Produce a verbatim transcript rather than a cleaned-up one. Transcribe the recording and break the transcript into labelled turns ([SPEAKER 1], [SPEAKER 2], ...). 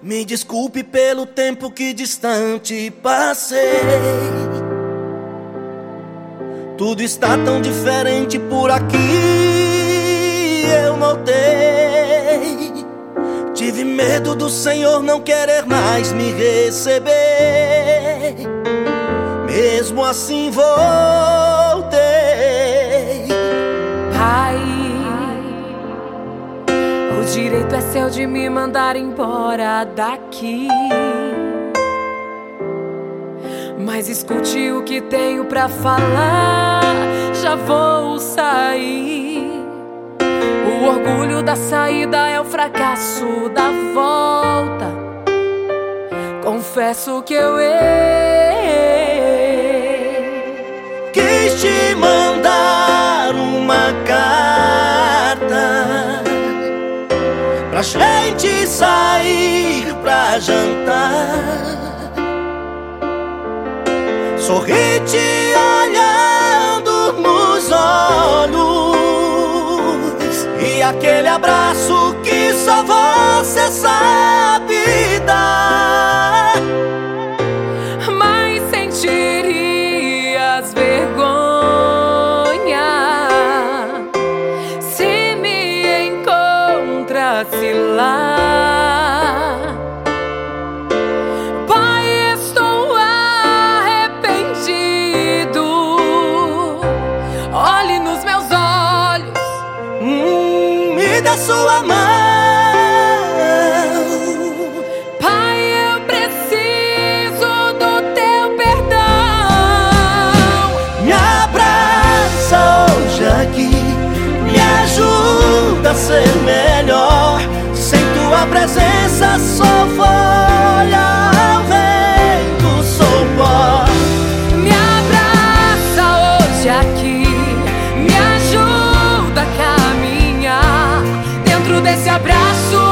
[SPEAKER 1] Me desculpe pelo tempo que distante passei. Tudo está tão diferente por aqui, eu notei. Tive medo do Senhor não querer mais me receber. Mesmo assim voltei.
[SPEAKER 2] Pai, o direito é seu de me mandar embora daqui, mas escute o que tenho pra falar. Já vou sair. O orgulho da saída é o fracasso da volta. Confesso que eu errei.
[SPEAKER 1] Quis te mandar uma carta pra gente sair pra jantar. Sorri te olhando nos olhos, e aquele abraço que só você sabe dar.
[SPEAKER 2] Mas sentirias vergonha se me encontrasse lá.
[SPEAKER 1] Da sua mão,
[SPEAKER 2] Pai, eu preciso do teu perdão.
[SPEAKER 1] me abraça hoje aqui, me ajuda a ser melhor. Sem tua presença sou folha ao vento, sou pó.
[SPEAKER 2] Me abraça hoje aqui, me ajuda a caminhar. Dentro desse abraço